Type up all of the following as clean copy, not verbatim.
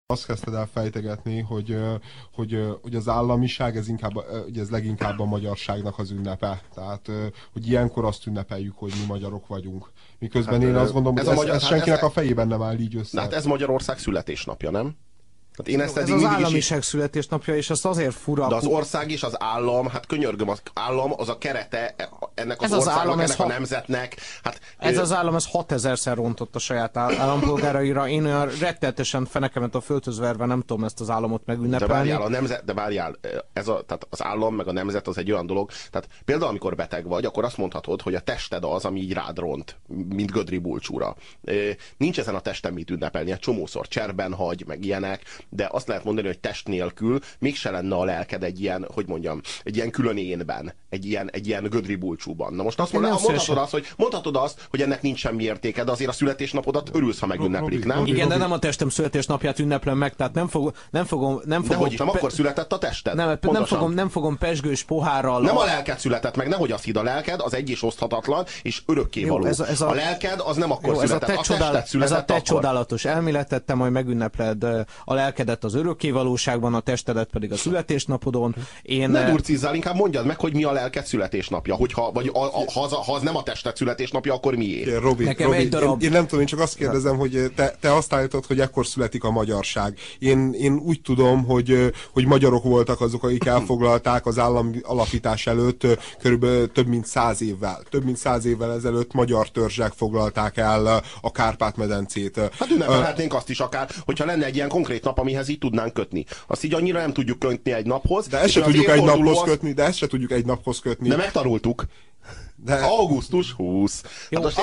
azt kezdted el fejtegetni, hogy az államiság, ugye ez leginkább a magyarságnak az ünnepe. Tehát, hogy ilyenkor azt ünnepeljük, hogy mi magyarok vagyunk. Miközben én azt gondolom, hogy ez senkinek a fejében nem áll így össze. Hát ez Magyarország születésnapja, nem? Hát én ezt ez az államiság születésnapja, és azt azért fura. De az ország és az állam, hát könyörgöm, az állam az a kerete ennek az országnak, ennek a nemzetnek. Hát, ez az állam, ez 6000-szer rontott a saját állampolgáraira. Én olyan rettenetesen fenekemet a földhöz verve nem tudom ezt az államot megünnepelni. De várjál, tehát az állam meg a nemzet az egy olyan dolog. Tehát például amikor beteg vagy, akkor azt mondhatod, hogy a tested az, ami így rád ront, mint Gödri Bulcsúra. Nincs ezen a testen mit ünnepelni, egy csomószor cserben hagy, meg ilyenek, de azt lehet mondani, hogy test nélkül mégse lenne a lelked egy ilyen, hogy mondjam, egy ilyen külön énben, egy ilyen Gödri Bulcsúban. Na most azt mondhatod azt, hogy ennek nincs semmi értéke, de azért a születésnapodat örülsz, ha megünneplik, nem? Igen, de nem a testem születésnapját ünneplem meg, tehát nem fogom. De hogy nem akkor született a tested? Nem fogom pezsgős pohárral. Nem a lelked született meg, nehogy azt hidd, a lelked az egy és oszthatatlan, és örökkévaló. A lelked az nem akkor született, a tested született. Ez a te csodálatos elméleted, te majd megünnepled a lelkedet az örökkévalóságban, a testedet pedig a születésnapodon. Ne durcizzál, inkább mondjad meg, hogy mi a lelked születésnapja. Ha az nem a tested születésnapja, akkor mié? Robi, én nem tudom, én csak azt kérdezem, hogy te azt állítod, hogy ekkor születik a magyarság. Én úgy tudom, hogy magyarok voltak azok, akik elfoglalták az állam alapítás előtt körülbelül több mint 100 évvel. Több mint 100 évvel ezelőtt magyar törzsek foglalták el a Kárpát-medencét. Hát ünnepelhetnénk azt is akár, hogyha lenne egy ilyen konkrét nap, amihez így tudnánk kötni. Azt így annyira nem tudjuk kötni egy naphoz. De ezt se tudjuk egy naphoz kötni, de ezt se tudjuk egy naphoz kötni. De megtanultuk. De... Augusztus 20. Jó, hát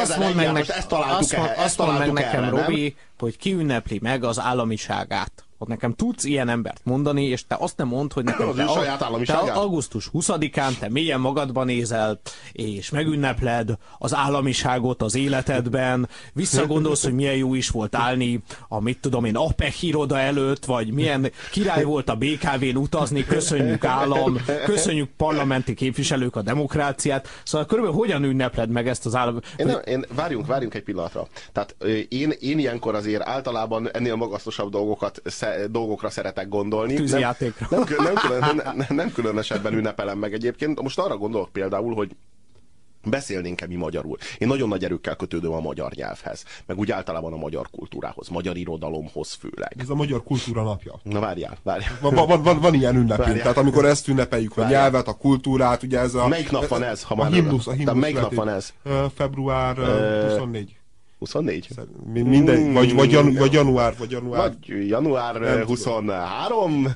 azt mondd meg nekem, Robi, hogy ki ünnepli meg az államiságát. Hogy nekem tudsz ilyen embert mondani, és te azt nem mondd, hogy nekem te augusztus 20-án te mélyen magadban nézel, és megünnepled az államiságot az életedben, visszagondolsz, hogy milyen jó is volt állni a mit tudom én, APEC iroda előtt, vagy milyen király volt a BKV-n utazni, köszönjük állam, köszönjük parlamenti képviselők a demokráciát. Szóval körülbelül hogyan ünnepled meg ezt az állam? Várjunk egy pillanatra. Tehát én ilyenkor azért általában ennél magasztosabb dolgokra szeretek gondolni. Tűzijátékra. Nem különösebben ünnepelem meg egyébként. Most arra gondolok például, hogy beszélnénk-e mi magyarul. Én nagyon nagy erőkkel kötődöm a magyar nyelvhez, meg úgy általában a magyar kultúrához, magyar irodalomhoz főleg. Ez a magyar kultúra napja. Na várjál. Van ilyen ünnepünk, tehát amikor ezt ünnepeljük, a nyelvet, a kultúrát, ugye ez a... Melyik nap van ez? A himnusz melyik nap van ez? Február 24. 24? Minden, vagy január. Vagy január 23?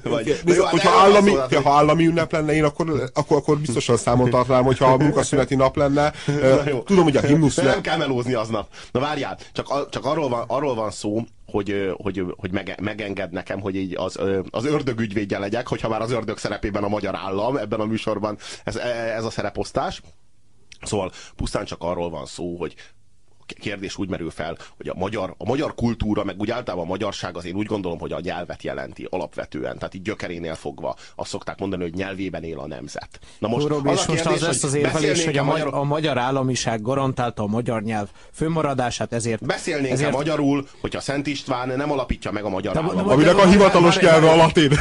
Ha állami ünnep lenne, én akkor biztosan számon tartanám, hogyha a munkaszüneti nap lenne. Tudom, hogy a himnusz... Nem kell melózni aznap. Na várjál, csak arról van szó, hogy megenged nekem, hogy így az ördög ügyvédje legyek, hogyha már az ördög szerepében a magyar állam, ebben a műsorban ez a szereposztás. Szóval pusztán csak arról van szó, hogy kérdés úgy merül fel, hogy a magyar kultúra, meg úgy általában a magyarság, az én úgy gondolom, hogy a nyelvet jelenti alapvetően. Tehát így gyökerénél fogva azt szokták mondani, hogy nyelvében él a nemzet. Na most, most az lesz az érvelés, hogy a magyar államiság garantálta a magyar nyelv fönnmaradását, ezért... Beszélnénk magyarul, hogyha Szent István nem alapítja meg a magyar államot. Aminek a hivatalos nyelve a latin.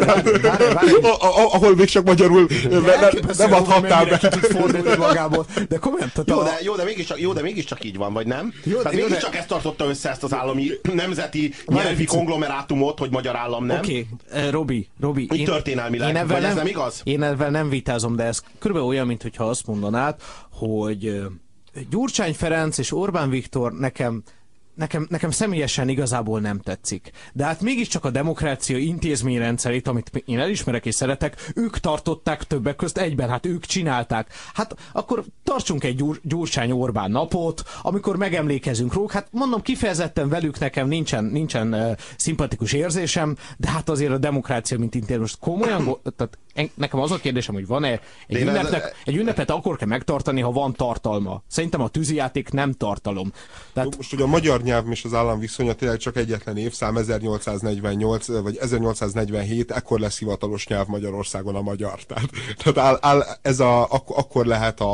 Ahol még csak magyarul nem adhattál be. De komolyan, jó, de mégiscsak így van, vagy nem? Tehát mégiscsak ezt tartotta össze ezt az állami nemzeti nyelvi konglomerátumot, hogy magyar állam, nem? Oké, Robi. Így történelmileg, vagy ez nem igaz? Én ezzel nem vitázom, de ez körülbelül olyan, mintha azt mondanád, hogy Gyurcsány Ferenc és Orbán Viktor nekem személyesen igazából nem tetszik. De hát mégiscsak a demokrácia intézményrendszerét, amit én elismerek és szeretek, ők tartották többek közt egyben, hát ők csinálták. Hát akkor tartsunk egy Gyurcsány-Orbán napot, amikor megemlékezünk róla. Hát mondom, kifejezetten velük nekem nincsen szimpatikus érzésem, de hát azért a demokrácia, mint intézmény, most komolyan, tehát nekem az a kérdésem, hogy van-e egy ünnepet akkor kell megtartani, ha van tartalma. Szerintem a tűzijáték nem tartalom. Tehát... Most ugye a magyar nyelv és az állam viszonya tényleg csak egyetlen évszám, 1848 vagy 1847, ekkor lesz hivatalos nyelv Magyarországon a magyar. Tehát akkor lehet a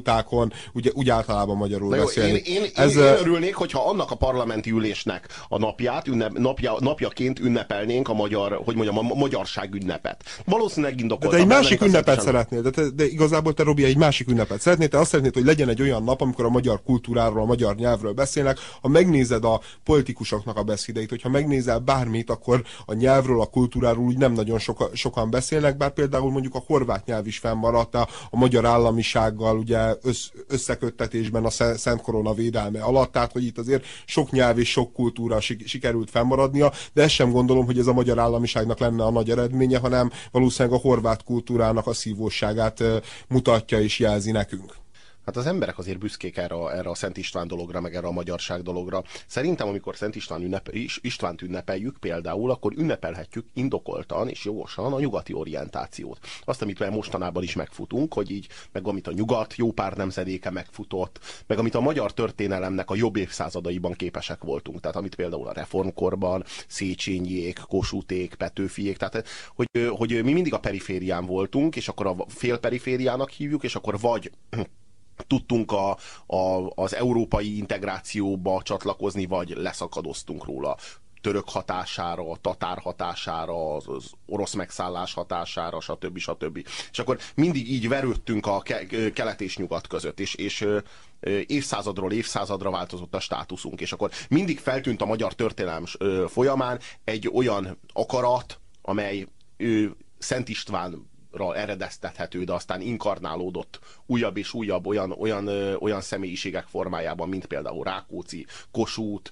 utákon, ugye úgy általában magyarul jó, beszélni. Én örülnék, hogyha annak a parlamenti ülésnek a napjaként ünnepelnénk a magyarság ünnepet. Valószínűleg indokolt. De egy másik ünnepet szeretnél, de igazából te, Robi, egy másik ünnepet szeretnél, te azt szeretnéd, hogy legyen egy olyan nap, amikor a magyar kultúráról, a magyar nyelvről beszélnek. Ha megnézed a politikusoknak a beszédeit, hogyha megnézel bármit, akkor a nyelvről, a kultúráról úgy nem nagyon sokan beszélnek, bár például mondjuk a horvát nyelv is fennmaradt a magyar államisággal, ugye összeköttetésben a Szent Korona védelme alatt, tehát hogy itt azért sok nyelv és sok kultúra sikerült fennmaradnia, de ezt sem gondolom, hogy ez a magyar államiságnak lenne a nagy eredménye, hanem valószínűleg a horvát kultúrának a szívósságát mutatja és jelzi nekünk. Hát az emberek azért büszkék erre a Szent István dologra, meg erre a magyarság dologra. Szerintem, amikor Szent Istvánt ünnepeljük például, akkor ünnepelhetjük indokoltan és jogosan a nyugati orientációt. Azt, amit mostanában is megfutunk, hogy így, meg amit a nyugat jó pár nemzedéke megfutott, meg amit a magyar történelemnek a jobb évszázadaiban képesek voltunk. Tehát amit például a reformkorban Széchenyiék, Kossuthték, Petőfiék, tehát hogy mi mindig a periférián voltunk, és akkor a félperifériának hívjuk, és akkor vagy tudtunk az európai integrációba csatlakozni, vagy leszakadoztunk róla. Török hatására, tatár hatására, az orosz megszállás hatására, stb. És akkor mindig így verődtünk a kelet és nyugat között, és évszázadról évszázadra változott a státuszunk, és akkor mindig feltűnt a magyar történelem folyamán egy olyan akarat, amely Szent István eredeztethető, de aztán inkarnálódott újabb és újabb olyan személyiségek formájában, mint például Rákóczi, Kossuth,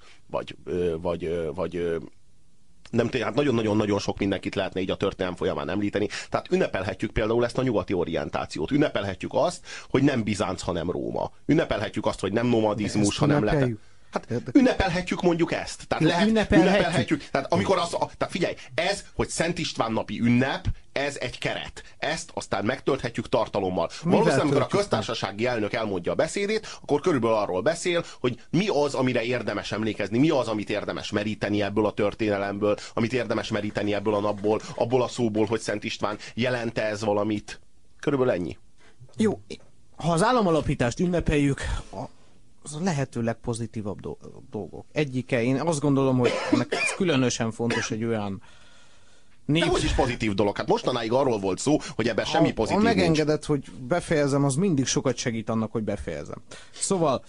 vagy nem tudom, hát nagyon-nagyon sok mindenkit lehetne így a történelem folyamán említeni. Tehát ünnepelhetjük például ezt a nyugati orientációt. Ünnepelhetjük azt, hogy nem Bizánc, hanem Róma. Ünnepelhetjük azt, hogy nem nomadizmus, hanem lehet. Hát ünnepelhetjük mondjuk ezt. Tehát ünnepelhetjük. Tehát amikor tehát figyelj, ez, hogy Szent István napi ünnep, ez egy keret. Ezt aztán megtölthetjük tartalommal. Valószínűleg, amikor a köztársasági elnök elmondja a beszédét, akkor körülbelül arról beszél, hogy mi az, amire érdemes emlékezni, mi az, amit érdemes meríteni ebből a történelemből, amit érdemes meríteni ebből a napból, abból a szóból, hogy Szent István jelente ez valamit. Körülbelül ennyi. Jó, ha az államalapítást ünnepeljük, az a lehető legpozitívabb dolgok. Egyike, én azt gondolom, hogy ennek különösen fontos egy olyan De hogy is pozitív dolog? Hát mostanáig arról volt szó, hogy ebben semmi pozitív nincs. Ha megengedett, hogy befejezem, az mindig sokat segít annak, hogy befejezem. Szóval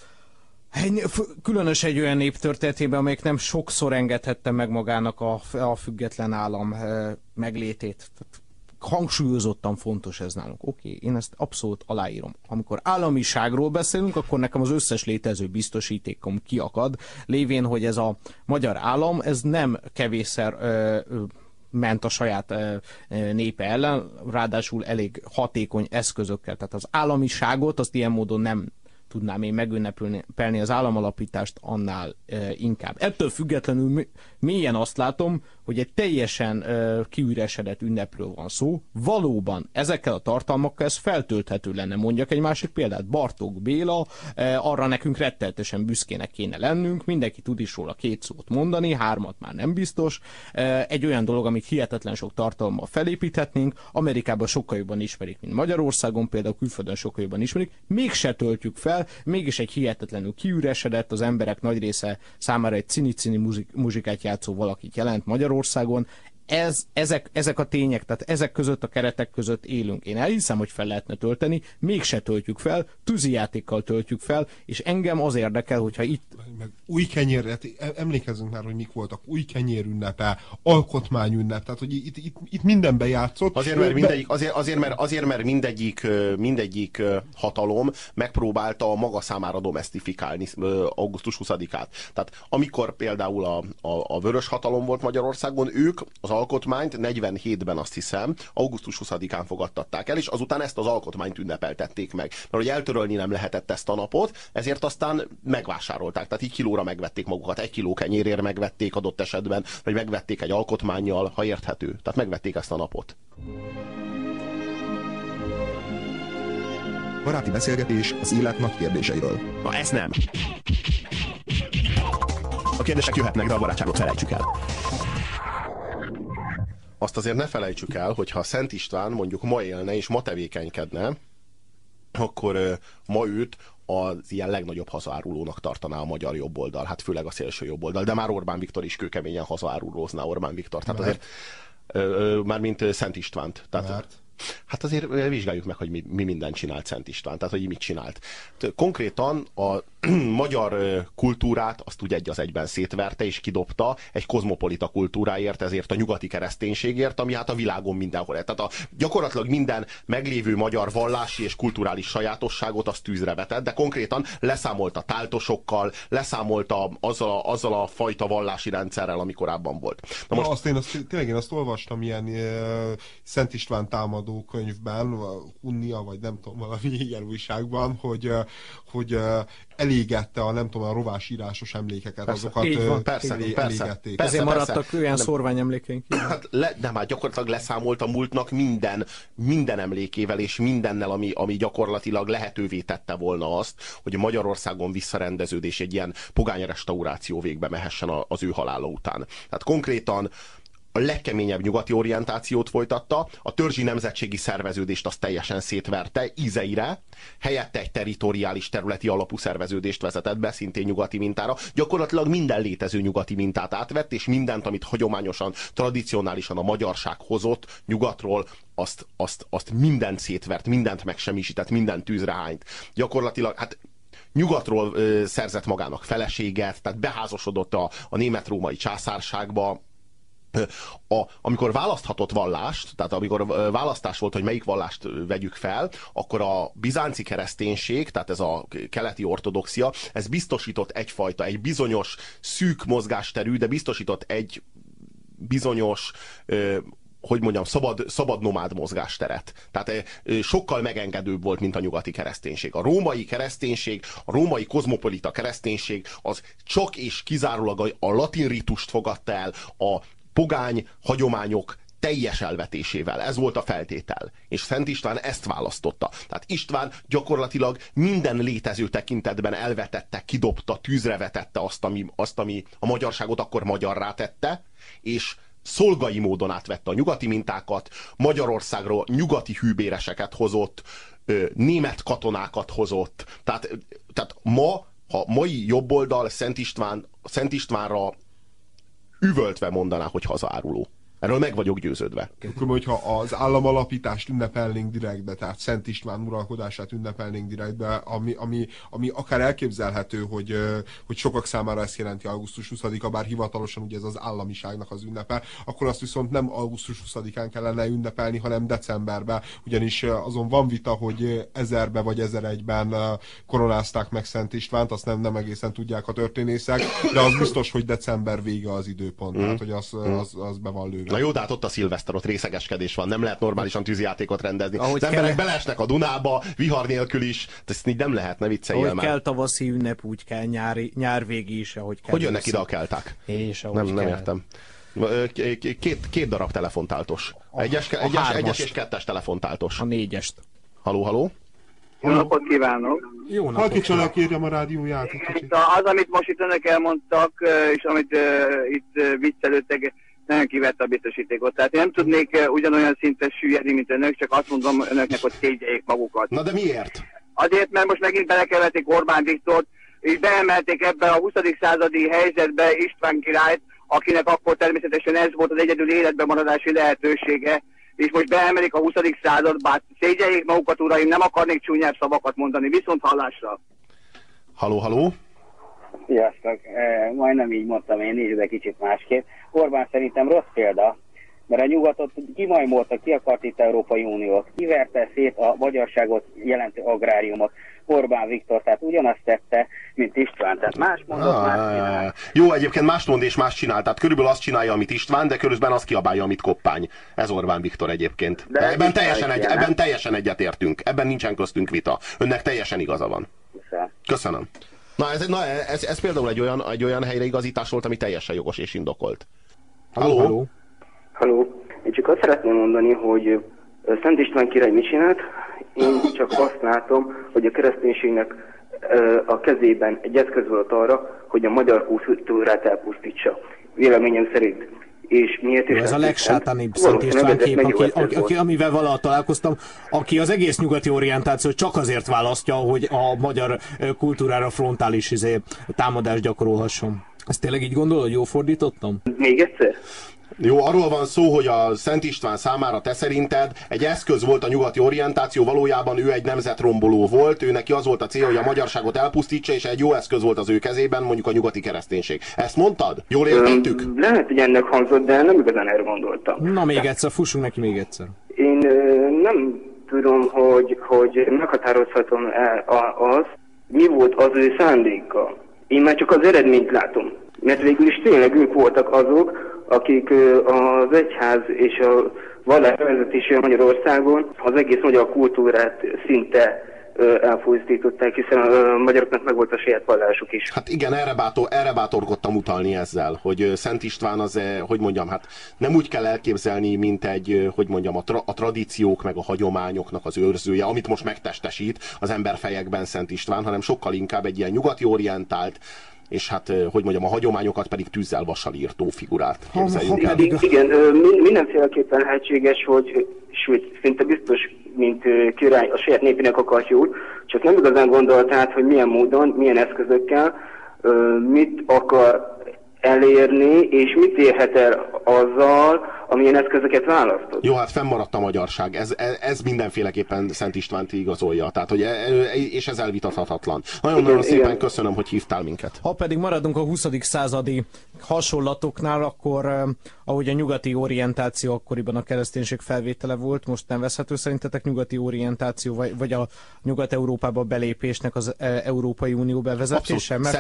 különös egy olyan nép történetében, amelyik nem sokszor engedhette meg magának a független állam meglétét. Hangsúlyozottan fontos ez nálunk. Oké, én ezt abszolút aláírom. Amikor államiságról beszélünk, akkor nekem az összes létező biztosítékom kiakad, lévén, hogy ez a magyar állam, ez nem kevésszer ment a saját népe ellen, ráadásul elég hatékony eszközökkel. Tehát az államiságot, azt ilyen módon nem tudnám én megünnepelni az államalapítást annál inkább. Ettől függetlenül mélyen azt látom, hogy egy teljesen kiüresedett ünnepről van szó. Valóban ezekkel a tartalmakkal ez feltölthető lenne. Mondjak egy másik példát. Bartók Béla, arra nekünk rettenetesen büszkének kéne lennünk, mindenki tud is róla 2 szót mondani, 3 már nem biztos. Egy olyan dolog, amit hihetetlen sok tartalommal felépíthetnénk, Amerikában sokkal jobban ismerik, mint Magyarországon, például külföldön sokkal jobban ismerik, mégse töltjük fel, mégis egy hihetetlenül kiüresedett, az emberek nagy része számára egy cini-cini muzsikát játszó valakit jelent Magyarországon. Ezek a tények, tehát ezek között a keretek között élünk. Én elhiszem, hogy fel lehetne tölteni, mégse töltjük fel, tűzijátékkal töltjük fel, és engem az érdekel, hogyha itt... Meg új kenyér, emlékezzünk már, hogy mik voltak, új kenyér ünnepe, alkotmányünnep, tehát hogy itt mindenbe játszott. Azért, mert mindegyik hatalom megpróbálta a maga számára domesztifikálni augusztus 20-át. Tehát amikor például a vörös hatalom volt Magyarországon, ők az alkotmányt 47-ben, azt hiszem, augusztus 20-án fogadtatták el, és azután ezt az alkotmányt ünnepeltették meg. Mert hogy eltörölni nem lehetett ezt a napot, ezért aztán megvásárolták. Tehát így kilóra megvették magukat, 1 kiló kenyérért megvették adott esetben, vagy megvették egy alkotmánnyal, ha érthető. Tehát megvették ezt a napot. Baráti beszélgetés az élet nagy kérdéseiről. Na ez nem. A kérdések jöhetnek, de a barátságot felejtsük el. Azt azért ne felejtsük el, hogy ha Szent István mondjuk ma élne és ma tevékenykedne, akkor ma őt az ilyen legnagyobb hazaárulónak tartaná a magyar jobboldal, hát főleg a szélső jobboldal, de már Orbán Viktor is kőkeményen hazaárulózná Orbán Viktor. Tehát azért, mármint Szent Istvánt. Tehát, hát azért vizsgáljuk meg, hogy mi mindent csinált Szent István, tehát hogy mit csinált. Konkrétan a magyar kultúrát azt úgy egy az egyben szétverte és kidobta egy kozmopolita kultúráért, ezért a nyugati kereszténységért, ami hát a világon mindenhol. Tehát gyakorlatilag minden meglévő magyar vallási és kulturális sajátosságot azt tűzre vetett, de konkrétan leszámolt a táltosokkal, leszámolt azzal a fajta vallási rendszerrel, ami korábban volt. Na most... Tényleg én azt olvastam ilyen Szent István támadó könyvben, Unnia, vagy nem tudom, valami ilyen újságban, hogy elégette a rovás írásos emlékeket, persze, azokat elégették. Ezért maradtak olyan szórványemlékeink. Hát nem, hát gyakorlatilag leszámolt a múltnak minden emlékével és mindennel, ami gyakorlatilag lehetővé tette volna azt, hogy Magyarországon visszarendeződés, egy ilyen pogány restauráció végbe mehessen az ő halála után. Tehát konkrétan a legkeményebb nyugati orientációt folytatta, a törzsi nemzetségi szerveződést azt teljesen szétverte ízeire, helyette egy territoriális területi alapú szerveződést vezetett be, szintén nyugati mintára. Gyakorlatilag minden létező nyugati mintát átvett, és mindent, amit hagyományosan, tradicionálisan a magyarság hozott nyugatról, azt mindent szétvert, mindent megsemmisített, mindent tűzre hányt. Gyakorlatilag, hát nyugatról szerzett magának feleséget, tehát beházasodott a német-római császárságba. Amikor választhatott vallást, tehát amikor választás volt, hogy melyik vallást vegyük fel, akkor a bizánci kereszténység, tehát ez a keleti ortodoxia, ez biztosított egy bizonyos szűk mozgásterű, de biztosított egy bizonyos hogy mondjam, szabad nomád mozgásteret. Tehát sokkal megengedőbb volt, mint a nyugati kereszténység. A római kereszténység, a római kozmopolita kereszténység az csak és kizárólag a latin ritust fogadta el, a pogány hagyományok teljes elvetésével. Ez volt a feltétel. És Szent István ezt választotta. Tehát István gyakorlatilag minden létező tekintetben elvetette, kidobta, tűzre vetette azt, ami a magyarságot akkor magyarrá tette, és szolgai módon átvette a nyugati mintákat, Magyarországról nyugati hűbéreseket hozott, német katonákat hozott. Tehát ha mai jobboldal Szent Istvánra üvöltve mondaná, hogy hazaáruló. Erről meg vagyok győződve. Akkor, hogyha az államalapítást ünnepelnénk direktbe, tehát Szent István uralkodását ünnepelnénk direktbe, ami akár elképzelhető, hogy sokak számára ezt jelenti augusztus 20-a, bár hivatalosan ugye ez az államiságnak az ünnepe, akkor azt viszont nem augusztus 20-án kellene ünnepelni, hanem decemberben, ugyanis azon van vita, hogy 1000-be vagy 1001-ben koronázták meg Szent Istvánt, azt nem egészen tudják a történészek, de az biztos, hogy december vége az időpont, tehát hogy az be van lőve. Na jó, de hát ott a szilveszter, ott részegeskedés van, nem lehet normálisan tűzijátékot rendezni. Ahogy az emberek beleesnek a Dunába, vihar nélkül is, ezt így nem lehet, ne vicceljél ahogy már. kell tavaszi ünnep, úgy kell nyárvégi is, ahogy kell. Hogy jönnek ide a kelták? És ahogy nem értem. Két darab telefontáltos. Egyes és kettes telefontáltos. A 4-est. Haló? Jó napot kívánok! Jó napot! Halkítson, kérjem a rádióját egy kicsit. Az, amit most itt önök elmondtak, és amit itt viccelődtek, nagyon kivette a biztosítékot. Tehát én nem tudnék ugyanolyan szinten süllyedni, mint önök, csak azt mondom önöknek, hogy szégyeljék magukat. Na de miért? Azért, mert most megint belekeverték Orbán Viktort, és beemelték ebbe a 20. századi helyzetbe István királyt, akinek akkor természetesen ez volt az egyedül életben maradási lehetősége, és most beemelik a 20. századba. Szégyeljék magukat, uraim, nem akarnék csúnyább szavakat mondani. Viszont hallásra! Haló? Sziasztok! Majdnem így mondtam én is, de kicsit másképp. Orbán szerintem rossz példa, mert a nyugatot kimajmolta, ki akart itt Európai Uniót, kiverte szét a magyarságot jelentő agráriumot. Orbán Viktor, tehát ugyanazt tette, mint István. Tehát más mondott, más csinál. Jó, egyébként más mond és más csinál. Tehát körülbelül azt csinálja, amit István, de körülbelül azt kiabálja, amit Koppány. Ez Orbán Viktor egyébként. De ebben teljesen egyetértünk. Ebben nincsen köztünk vita. Önnek teljesen igaza van. Köszönöm. Ez például egy olyan helyreigazítás volt, ami teljesen jogos és indokolt. Halló? Én csak azt szeretném mondani, hogy Szent István király mit csinált? Én csak azt látom, hogy a kereszténységnek a kezében egy eszköz volt arra, hogy a magyar kultúrát elpusztítsa. Véleményem szerint és miért is Ez a legsátánibb Szent valószínűleg István ezek kép, megnyugvó volt. amivel valaha találkoztam, aki az egész nyugati orientációt csak azért választja, hogy a magyar kultúrára frontális támadást gyakorolhasson. Ezt tényleg így gondol, hogy jól fordítottam? Még egyszer? Jó, arról van szó, hogy a Szent István számára te szerinted egy eszköz volt a nyugati orientáció, valójában ő egy nemzetromboló volt, ő neki az volt a célja, hogy a magyarságot elpusztítsa, és egy jó eszköz volt az ő kezében, mondjuk a nyugati kereszténység. Ezt mondtad? Jól értettük? Lehet, hogy ennek hangzott, de nem igazán erre gondoltam. Na még egyszer, fussunk neki még egyszer. Én nem tudom, hogy meghatározhatom-e az, mi volt az ő szándéka. Én már csak az eredményt látom. Mert végül is tényleg ők voltak azok, akik az egyház és a vallás vezetése Magyarországon az egész magyar kultúrát szinte elpusztították, hiszen a magyaroknak meg volt a saját vallásuk is. Hát igen, erre bátorkodtam utalni ezzel, hogy Szent István az, hogy mondjam, hát nem úgy kell elképzelni, mint egy, hogy mondjam, a tradíciók meg a hagyományoknak az őrzője, amit most megtestesít az emberfejekben Szent István, hanem sokkal inkább egy ilyen nyugati orientált, és hát, hogy mondjam, a hagyományokat pedig tűzzel vassal írtó figurát képzeljünk el. Igen, mindenféleképpen lehetséges, hogy sőt, szinte biztos, mint király a saját népének akart jól, csak nem igazán gondolt át, hogy milyen módon, milyen eszközökkel, mit akar elérni, és mit érhet el azzal, amilyen eszközöket választott. Jó, hát fennmaradt a magyarság. Ez mindenféleképpen Szent Istvánt igazolja. Tehát, hogy és ez elvitathatatlan. Nagyon-nagyon szépen köszönöm, hogy hívtál minket. Ha pedig maradunk a 20. századi hasonlatoknál, akkor ahogy a nyugati orientáció akkoriban a kereszténység felvétele volt, most nevezhető szerintetek nyugati orientáció, vagy a Nyugat-Európába belépésnek az Európai Unió bevezetése? Mert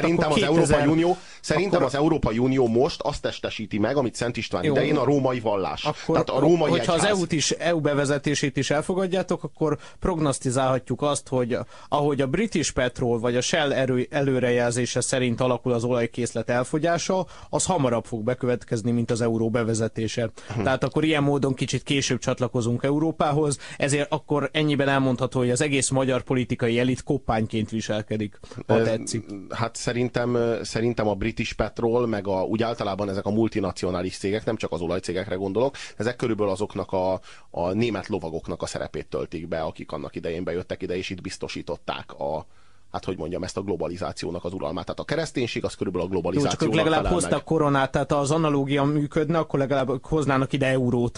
szerintem az Európai Unió most azt testesíti meg, amit Szent István idején a római vallás. Akkor, tehát a római hogyha egyház. az EU bevezetését is elfogadjátok, akkor prognosztizálhatjuk azt, hogy ahogy a British Petrol vagy a Shell előrejelzése szerint alakul az olajkészlet elfogyása, az hamarabb fog bekövetkezni, mint az euró bevezetése. Tehát akkor ilyen módon kicsit később csatlakozunk Európához, ezért akkor ennyiben elmondható, hogy az egész magyar politikai elit koppányként viselkedik, ha tetszik. Hát szerintem a British Petrol, meg úgy általában ezek a multinacionális cégek, nem csak az olajcégekre gondolok, ezek körülbelül azoknak a német lovagoknak a szerepét töltik be, akik annak idején bejöttek ide, és itt biztosították hát hogy mondjam, ezt a globalizációnak az uralmát. Tehát a kereszténység az körülbelül a globalizációnak csak ők legalább hoztak koronát, tehát az analógia működne, akkor legalább hoznának ide eurót.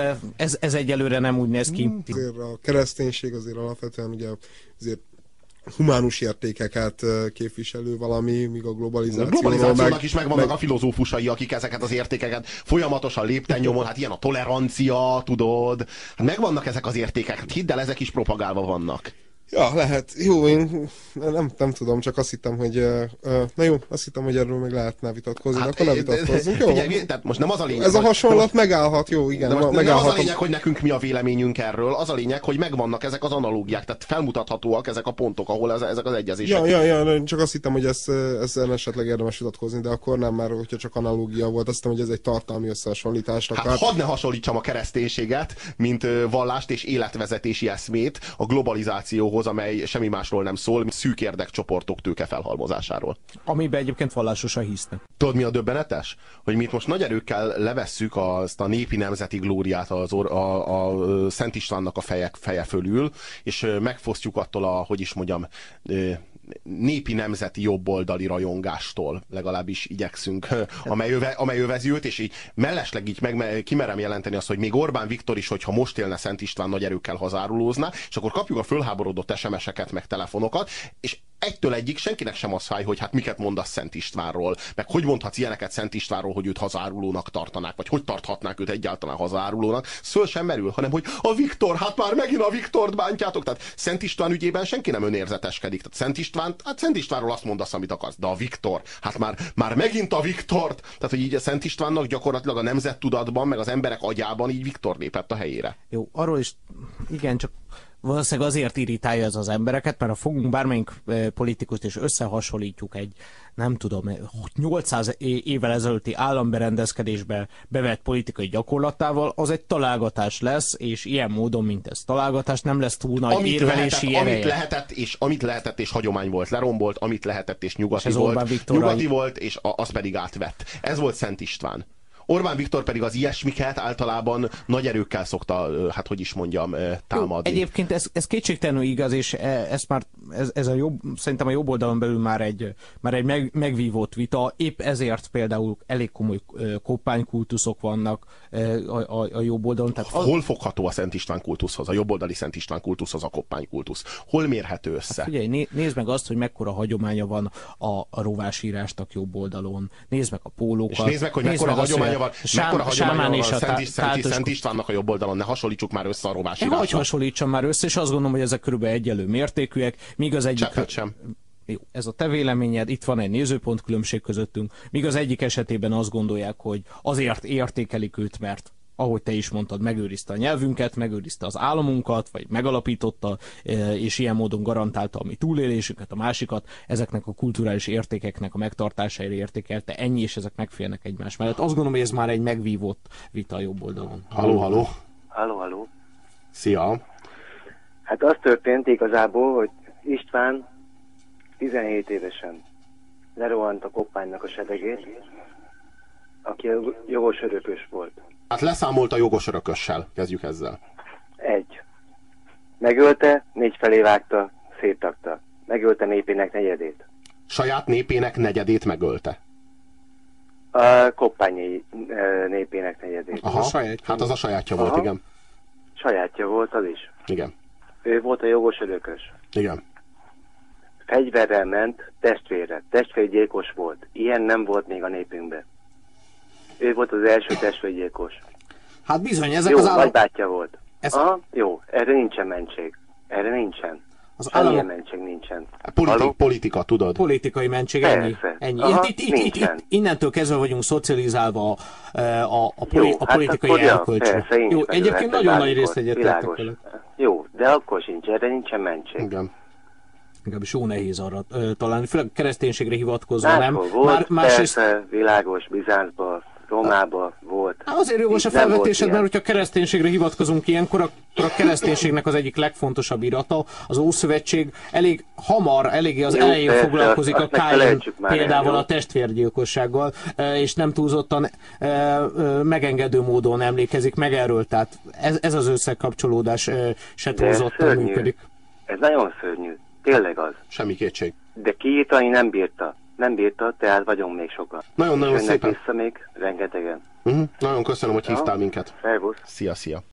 Ez egyelőre nem úgy néz ki. Azért a kereszténység azért alapvetően ugye azért humánus értékeket képviselő valami, míg a globalizációnak is megvannak a filozófusai, akik ezeket az értékeket folyamatosan lépten nyomon, hát ilyen a tolerancia, tudod, hát megvannak ezek az értékek, hát hidd el, ezek is propagálva vannak. Ja, lehet. Jó, én nem tudom, csak azt hittem, hogy na jó, azt hittem, hogy erről meg lehetne vitatkozni, hát, akkor ne vitatkozzunk, jó? Figyelj, tehát most nem az a lényeg, ez a hasonlat megállhat, jó, igen. Nem az a lényeg, hogy nekünk mi a véleményünk erről, az a lényeg, hogy megvannak ezek az analógiák, tehát felmutathatóak ezek a pontok, ahol ezek az egyezések. Ja, csak azt hittem, hogy ezzel esetleg érdemes vitatkozni, de akkor nem, már hogyha csak analógia volt, azt hittem, hogy ez egy tartalmi összehasonlítás. Hát hadd ne hasonlítsam a kereszténységet, mint vallást és életvezetési eszmét a globalizációhoz, amely semmi másról nem szól, mint szűk érdekcsoportok tőke felhalmozásáról. Amiben egyébként vallásosan hisznek. Tudod, mi a döbbenetes? Hogy mi itt most nagy erőkkel levesszük azt a népi nemzeti glóriát a Szent Istvánnak a feje fölül, és megfosztjuk attól hogy is mondjam, népi nemzeti jobboldali rajongástól, legalábbis igyekszünk, amely övezi őt, és így mellesleg így kimerem jelenteni azt, hogy még Orbán Viktor is, hogyha most élne Szent István, nagy erőkkel hazárulózna, és akkor kapjuk a fölháborodott SMS-eket, meg telefonokat, és egytől egyig senkinek sem az fáj, hogy hát miket mondasz Szent Istvánról, meg hogy mondhatsz ilyeneket Szent Istvánról, hogy őt hazárulónak tartanák, vagy hogy tarthatnák őt egyáltalán hazárulónak. Föl sem merül, hanem hogy a Viktor, hát már megint a Viktort bántjátok. Tehát Szent István ügyében senki nem önérzeteskedik. Tehát Szent Istvánról azt mondasz, amit akarsz, de a Viktor, hát már megint a Viktort. Tehát, hogy így a Szent Istvánnak gyakorlatilag a nemzettudatban, meg az emberek agyában így Viktor lépett a helyére. Jó, arról is, igen, csak valószínűleg azért irritálja ez az embereket, mert ha fogunk bármelyik politikust és összehasonlítjuk egy, nem tudom, 800 évvel ezelőtti államberendezkedésbe bevett politikai gyakorlatával, az egy találgatás lesz, és ilyen módon, mint ez találgatás, nem lesz túl nagy érvelési ereje. Amit lehetett és hagyomány volt, lerombolt, amit lehetett és nyugati volt, és azt pedig átvett. Ez volt Szent István. Orbán Viktor pedig az ilyesmiket általában nagy erőkkel szokta, hát hogy is mondjam, támadni. Egyébként ez kétségtelenül igaz, és ez a jobb, szerintem a jobb oldalon belül már egy megvívott vita. Épp ezért például elég komoly koppánykultuszok vannak a jobb oldalon. Tehát hol fogható a Szent István kultuszhoz, a jobboldali Szent István kultuszhoz a koppánykultusz? Hol mérhető össze? Hát figyelj, nézd meg azt, hogy mekkora hagyománya van a rovásírásnak jobb oldalon. Nézd meg a pólókat. És nézd meg, hogy mekkora hagyománya van Szent Istvánnak a jobb oldalon. Ne hasonlítsuk már össze a rovásírásra. Hogy hasonlítsam már össze, és azt gondolom, hogy ezek körülbelül egyenlő mértékűek, míg az egyik... Cseppet sem. Jó, ez a te véleményed, itt van egy nézőpont különbség közöttünk, míg az egyik esetében azt gondolják, hogy azért értékelik őt, mert ahogy te is mondtad, megőrizte a nyelvünket, megőrizte az államunkat, vagy megalapította, és ilyen módon garantálta a mi túlélésünket, a másikat, ezeknek a kulturális értékeknek a megtartására értékelte, ennyi, és ezek megférnek egymás mellett. Azt gondolom, hogy ez már egy megvívott vita a jobb oldalon. Halló. Halló. Szia. Hát az történt igazából, hogy István 17 évesen lerohant a koppánynak a sedegét, aki jogos örökös volt. Hát leszámolt a jogos örökössel, kezdjük ezzel. 1. Megölte, 4 felé vágta, széttakta. Megölte népének negyedét. Saját népének negyedét megölte. A koppányi népének negyedét. Aha, hát az a sajátja volt, igen. Sajátja volt az is. Igen. Ő volt a jogos örökös. Igen. Fegyverrel ment testvérre. Testvérgyilkos volt. Ilyen nem volt még a népünkben. Ő volt az első testvérgyilkos. Hát bizony, ezek jó, az állam... nagybátyja volt. Jó, erre nincsen mentség. Erre nincsen. Az állam... mentség nincsen. Politika, tudod? Politikai mentség, ennyi. Aha, Innentől kezdve vagyunk szocializálva a politikai hát elkölcsön. Jó, egyébként nagyon nagy részt egyetértek vele. Jó, de akkor sincs, erre nincsen mentség. Igen. Inkábbis jó nehéz arra találni, főleg kereszténységre hivatkozva, nem? Volt, persze, világos, Bizáncban, Rómában volt. Azért jogos a felvetésed, mert hogyha kereszténységre hivatkozunk ilyenkor, akkor a kereszténységnek az egyik legfontosabb irata, az Ószövetség elég hamar, eléggé az elején foglalkozik a Káin példával, a testvérgyilkossággal, és nem túlzottan megengedő módon emlékezik meg erről, tehát ez az összekapcsolódás se túlzottan működik. Ez nagyon szörnyű, tényleg az. Semmi kétség. De kiírtani nem bírta. Nem bírta, tehát vagyunk még sokan. Nagyon szépen. Vissza még rengetegen. Nagyon köszönöm, hogy hívtál minket. Szervusz. Szia.